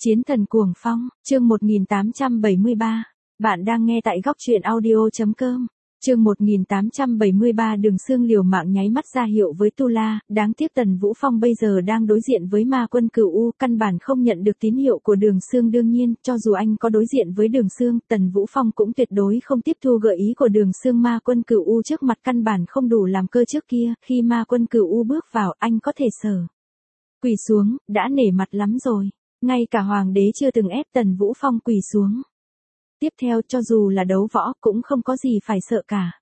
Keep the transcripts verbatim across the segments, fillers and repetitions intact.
Chiến thần cuồng phong, chương một nghìn tám trăm bảy mươi ba. Bạn đang nghe tại góc truyện audio chấm com. Chương một nghìn tám trăm bảy mươi ba Đường Sương liều mạng nháy mắt ra hiệu với Tu La, đáng tiếc Tần Vũ Phong bây giờ đang đối diện với ma quân Cửu U, căn bản không nhận được tín hiệu của Đường Sương. Đương nhiên, cho dù anh có đối diện với Đường Sương, Tần Vũ Phong cũng tuyệt đối không tiếp thu gợi ý của Đường Sương. Ma quân Cửu U trước mặt căn bản không đủ làm cơ. Trước kia, khi ma quân Cửu U bước vào, anh có thể sờ quỳ xuống, đã nể mặt lắm rồi. Ngay cả hoàng đế chưa từng ép Tần Vũ Phong quỳ xuống. Tiếp theo, cho dù là đấu võ cũng không có gì phải sợ cả.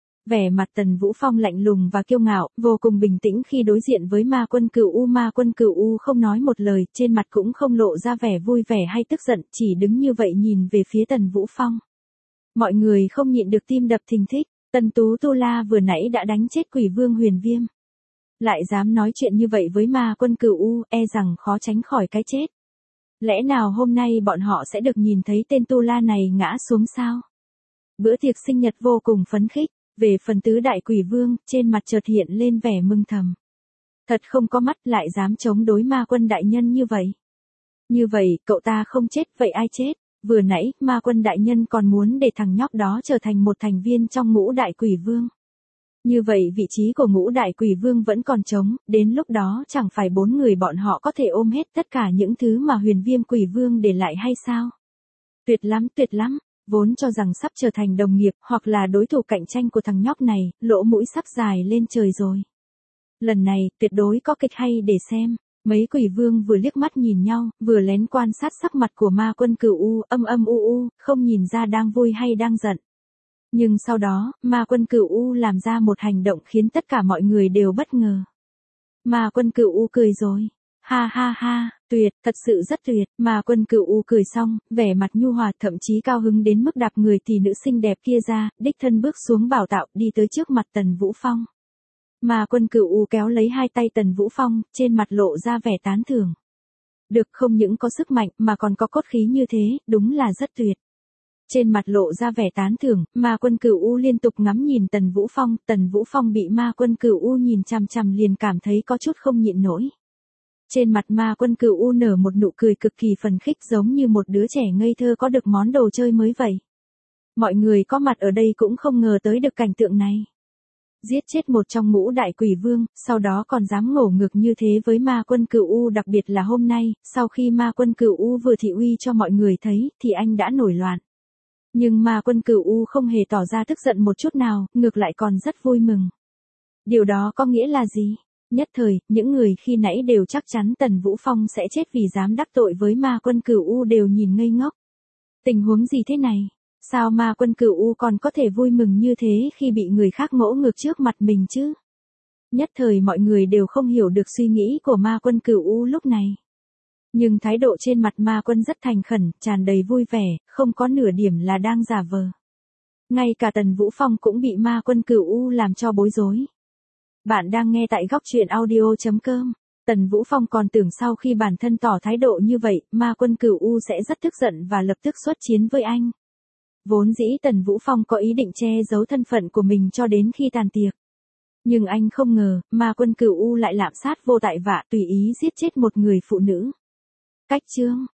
Vẻ mặt Tần Vũ Phong lạnh lùng và kiêu ngạo, vô cùng bình tĩnh khi đối diện với ma quân Cửu U. Ma quân Cửu U không nói một lời, trên mặt cũng không lộ ra vẻ vui vẻ hay tức giận, chỉ đứng như vậy nhìn về phía Tần Vũ Phong. Mọi người không nhịn được tim đập thình thịch. Tần Tú Tu La vừa nãy đã đánh chết Quỷ Vương Huyền Viêm, lại dám nói chuyện như vậy với ma quân Cửu U, e rằng khó tránh khỏi cái chết. Lẽ nào hôm nay bọn họ sẽ được nhìn thấy tên Tu La này ngã xuống sao? Bữa tiệc sinh nhật vô cùng phấn khích, về phần tứ đại quỷ vương, trên mặt chợt hiện lên vẻ mừng thầm. Thật không có mắt, lại dám chống đối ma quân đại nhân như vậy. Như vậy, cậu ta không chết, vậy ai chết? Vừa nãy, ma quân đại nhân còn muốn để thằng nhóc đó trở thành một thành viên trong ngũ đại quỷ vương. Như vậy vị trí của ngũ đại quỷ vương vẫn còn trống, đến lúc đó chẳng phải bốn người bọn họ có thể ôm hết tất cả những thứ mà Huyền Viêm quỷ vương để lại hay sao? Tuyệt lắm, tuyệt lắm, vốn cho rằng sắp trở thành đồng nghiệp hoặc là đối thủ cạnh tranh của thằng nhóc này, lỗ mũi sắp dài lên trời rồi. Lần này, tuyệt đối có kịch hay để xem. Mấy quỷ vương vừa liếc mắt nhìn nhau, vừa lén quan sát sắc mặt của ma quân Cửu U, âm âm u u, không nhìn ra đang vui hay đang giận. Nhưng sau đó, ma quân Cửu U làm ra một hành động khiến tất cả mọi người đều bất ngờ. Ma quân Cửu U cười rồi. Ha ha ha, tuyệt, thật sự rất tuyệt. Ma quân Cửu U cười xong, vẻ mặt nhu hòa, thậm chí cao hứng đến mức đạp người tỷ nữ xinh đẹp kia ra, đích thân bước xuống bảo tạo, đi tới trước mặt Tần Vũ Phong. Ma quân Cửu U kéo lấy hai tay Tần Vũ Phong, trên mặt lộ ra vẻ tán thưởng. Được, không những có sức mạnh mà còn có cốt khí như thế, đúng là rất tuyệt. Trên mặt lộ ra vẻ tán thưởng, ma quân Cửu U liên tục ngắm nhìn Tần Vũ Phong, Tần Vũ Phong bị ma quân Cửu U nhìn chằm chằm liền cảm thấy có chút không nhịn nổi. Trên mặt ma quân Cửu U nở một nụ cười cực kỳ phấn khích, giống như một đứa trẻ ngây thơ có được món đồ chơi mới vậy. Mọi người có mặt ở đây cũng không ngờ tới được cảnh tượng này. Giết chết một trong ngũ đại quỷ vương, sau đó còn dám ngổ ngược như thế với ma quân Cửu U, đặc biệt là hôm nay, sau khi ma quân Cửu U vừa thị uy cho mọi người thấy, thì anh đã nổi loạn. Nhưng ma quân Cửu U không hề tỏ ra tức giận một chút nào, ngược lại còn rất vui mừng. Điều đó có nghĩa là gì? Nhất thời, những người khi nãy đều chắc chắn Tần Vũ Phong sẽ chết vì dám đắc tội với ma quân Cửu U đều nhìn ngây ngốc. Tình huống gì thế này? Sao ma quân Cửu U còn có thể vui mừng như thế khi bị người khác ngỗ ngược trước mặt mình chứ? Nhất thời mọi người đều không hiểu được suy nghĩ của ma quân Cửu U lúc này. Nhưng thái độ trên mặt ma quân rất thành khẩn, tràn đầy vui vẻ, không có nửa điểm là đang giả vờ. Ngay cả Tần Vũ Phong cũng bị ma quân Cửu U làm cho bối rối. Bạn đang nghe tại góc truyện audio chấm com. Tần Vũ Phong còn tưởng sau khi bản thân tỏ thái độ như vậy, ma quân Cửu U sẽ rất tức giận và lập tức xuất chiến với anh. Vốn dĩ Tần Vũ Phong có ý định che giấu thân phận của mình cho đến khi tàn tiệc. Nhưng anh không ngờ, ma quân Cửu U lại lạm sát vô tại vạ, tùy ý giết chết một người phụ nữ. Cách chương,